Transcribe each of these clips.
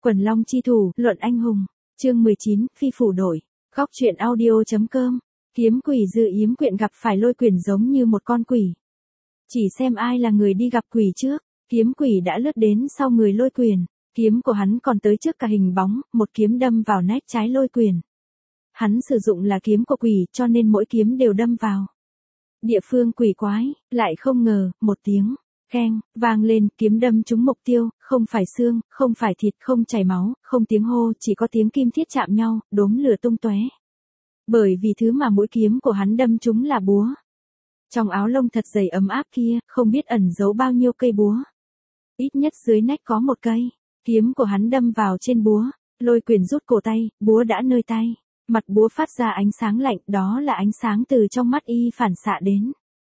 Quần Long chi thủ, luận anh hùng. Chương 19, phi phủ đổi. Góc truyện audio.com. Kiếm quỷ Dư Yếm Quyện gặp phải Lôi Quyền giống như một con quỷ. Chỉ xem ai là người đi gặp quỷ trước. Kiếm quỷ đã lướt đến sau người Lôi Quyền. Kiếm của hắn còn tới trước cả hình bóng, một kiếm đâm vào nách trái Lôi Quyền. Hắn sử dụng là kiếm của quỷ cho nên mỗi kiếm đều đâm vào địa phương quỷ quái, lại không ngờ, một tiếng keng vang lên, kiếm đâm trúng mục tiêu, không phải xương, không phải thịt, không chảy máu, không tiếng hô, chỉ có tiếng kim thiết chạm nhau, đốm lửa tung tóe. Bởi vì thứ mà mũi kiếm của hắn đâm trúng là búa. Trong áo lông thật dày ấm áp kia, không biết ẩn giấu bao nhiêu cây búa. Ít nhất dưới nách có một cây. Kiếm của hắn đâm vào trên búa, Lôi Quyền rút cổ tay, búa đã nơi tay. Mặt búa phát ra ánh sáng lạnh, đó là ánh sáng từ trong mắt y phản xạ đến.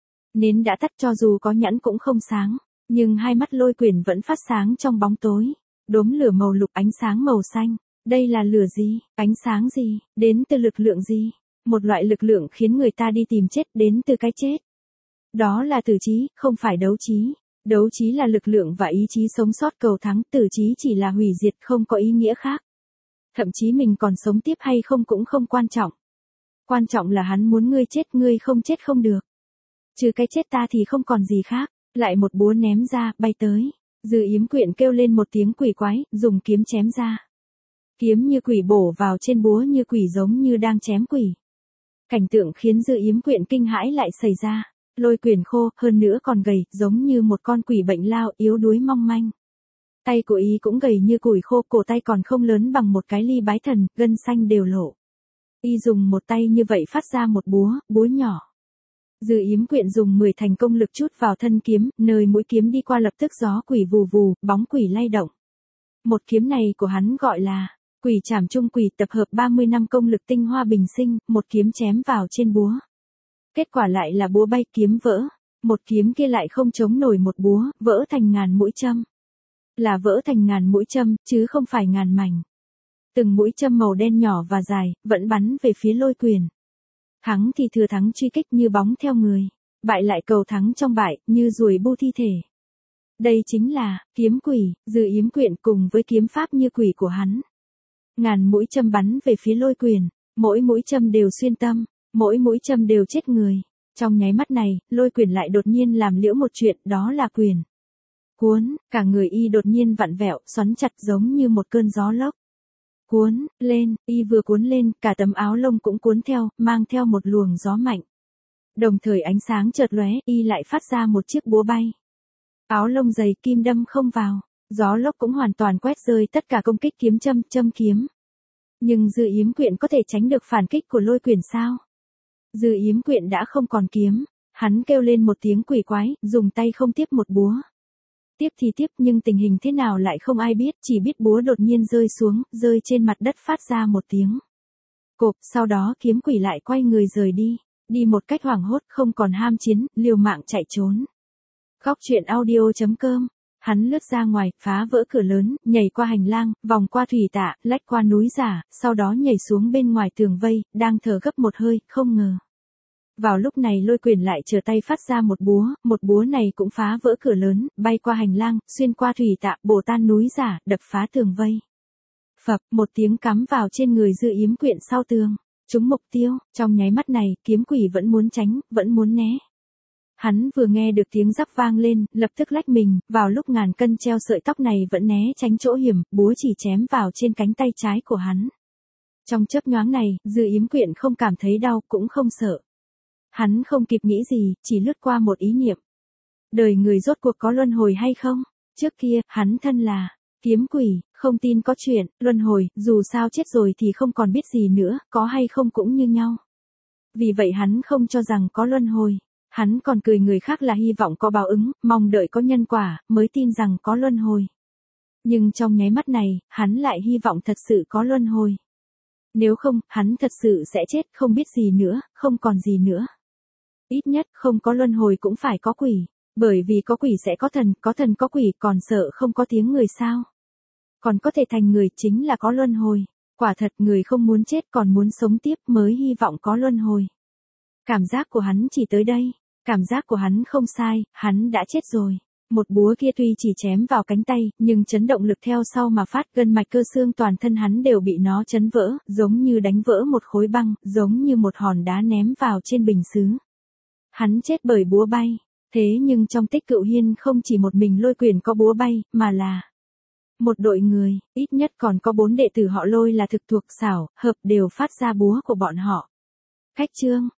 Nến đã tắt, cho dù có nhẫn cũng không sáng, nhưng hai mắt Lôi Quyền vẫn phát sáng trong bóng tối. Đốm lửa màu lục, ánh sáng màu xanh. Đây là lửa gì? Ánh sáng gì? Đến từ lực lượng gì? Một loại lực lượng khiến người ta đi tìm chết, đến từ cái chết. Đó là tử trí, không phải đấu trí. Đấu trí là lực lượng và ý chí sống sót cầu thắng, tử trí chỉ là hủy diệt, không có ý nghĩa khác. Thậm chí mình còn sống tiếp hay không cũng không quan trọng. Quan trọng là hắn muốn ngươi chết, ngươi không chết không được. Trừ cái chết ta thì không còn gì khác. Lại một búa ném ra, bay tới. Dư Yếm Quyện kêu lên một tiếng quỷ quái, dùng kiếm chém ra. Kiếm như quỷ bổ vào trên búa như quỷ, giống như đang chém quỷ. Cảnh tượng khiến Dư Yếm Quyện kinh hãi lại xảy ra. Lôi Quyền khô, hơn nữa còn gầy, giống như một con quỷ bệnh lao, yếu đuối mong manh. Tay của y cũng gầy như củi khô, cổ tay còn không lớn bằng một cái ly bái thần, gân xanh đều lộ. Y dùng một tay như vậy phát ra một búa nhỏ. Dư Yếm Quyện dùng 10 thành công lực chút vào thân kiếm, nơi mũi kiếm đi qua lập tức gió quỷ vù vù, bóng quỷ lay động. Một kiếm này của hắn gọi là Quỷ Trảm Trung Quỷ, tập hợp 30 năm công lực tinh hoa bình sinh, một kiếm chém vào trên búa. Kết quả lại là búa bay, kiếm vỡ. Một kiếm kia lại không chống nổi một búa, vỡ thành ngàn mũi châm. Là vỡ thành ngàn mũi châm, chứ không phải ngàn mảnh. Từng mũi châm màu đen nhỏ và dài, vẫn bắn về phía Lôi Quyền. Thắng thì thừa thắng truy kích như bóng theo người. Bại lại cầu thắng trong bại, như ruồi bu thi thể. Đây chính là kiếm quỷ, Dư Yếm Quyện cùng với kiếm pháp như quỷ của hắn. Ngàn mũi châm bắn về phía Lôi Quyền, mỗi mũi châm đều xuyên tâm, mỗi mũi châm đều chết người. Trong nháy mắt này, Lôi Quyền lại đột nhiên làm liễu một chuyện, đó là quyền cuốn, cả người y đột nhiên vặn vẹo, xoắn chặt giống như một cơn gió lốc. Cuốn lên, y vừa cuốn lên, cả tấm áo lông cũng cuốn theo, mang theo một luồng gió mạnh. Đồng thời ánh sáng chợt lóe, y lại phát ra một chiếc búa bay. Áo lông dày, kim đâm không vào, gió lốc cũng hoàn toàn quét rơi tất cả công kích châm kiếm. Nhưng Dư Yếm Quyện có thể tránh được phản kích của Lôi Quyền sao? Dư Yếm Quyện đã không còn kiếm, hắn kêu lên một tiếng quỷ quái, dùng tay không tiếp một búa. Tiếp thì tiếp, nhưng tình hình thế nào lại không ai biết, chỉ biết búa đột nhiên rơi xuống, rơi trên mặt đất phát ra một tiếng cộp, sau đó kiếm quỷ lại quay người rời đi một cách hoảng hốt, không còn ham chiến, liều mạng chạy trốn. Góc truyện audio.com. Hắn lướt ra ngoài, phá vỡ cửa lớn, nhảy qua hành lang, vòng qua thủy tạ, lách qua núi giả, sau đó nhảy xuống bên ngoài tường vây, đang thở gấp một hơi, không ngờ. Vào lúc này Lôi Quyền lại trở tay phát ra một búa này cũng phá vỡ cửa lớn, bay qua hành lang, xuyên qua thủy tạ, bổ tan núi giả, đập phá tường vây. Phập, một tiếng cắm vào trên người Dư Yếm Quyện sau tường, trúng mục tiêu. Trong nháy mắt này, kiếm quỷ vẫn muốn tránh, vẫn muốn né. Hắn vừa nghe được tiếng rắc vang lên, lập tức lách mình, vào lúc ngàn cân treo sợi tóc này vẫn né tránh chỗ hiểm, búa chỉ chém vào trên cánh tay trái của hắn. Trong chớp nhoáng này, Dư Yếm Quyện không cảm thấy đau, cũng không sợ. Hắn không kịp nghĩ gì, chỉ lướt qua một ý niệm. Đời người rốt cuộc có luân hồi hay không? Trước kia, hắn thân là kiếm quỷ, không tin có chuyện luân hồi, dù sao chết rồi thì không còn biết gì nữa, có hay không cũng như nhau. Vì vậy hắn không cho rằng có luân hồi. Hắn còn cười người khác là hy vọng có báo ứng, mong đợi có nhân quả, mới tin rằng có luân hồi. Nhưng trong nháy mắt này, hắn lại hy vọng thật sự có luân hồi. Nếu không, hắn thật sự sẽ chết, không biết gì nữa, không còn gì nữa. Ít nhất, không có luân hồi cũng phải có quỷ. Bởi vì có quỷ sẽ có thần có quỷ, còn sợ không có tiếng người sao? Còn có thể thành người, chính là có luân hồi. Quả thật người không muốn chết còn muốn sống tiếp mới hy vọng có luân hồi. Cảm giác của hắn chỉ tới đây. Cảm giác của hắn không sai, hắn đã chết rồi. Một búa kia tuy chỉ chém vào cánh tay, nhưng chấn động lực theo sau mà phát, gân mạch cơ xương toàn thân hắn đều bị nó chấn vỡ, giống như đánh vỡ một khối băng, giống như một hòn đá ném vào trên bình sứ. Hắn chết bởi búa bay. Thế nhưng trong Tích Cựu Hiên không chỉ một mình Lôi Quyền có búa bay, mà là một đội người, ít nhất còn có 4 đệ tử họ Lôi là thực thuộc xảo, hợp đều phát ra búa của bọn họ. Khách chương,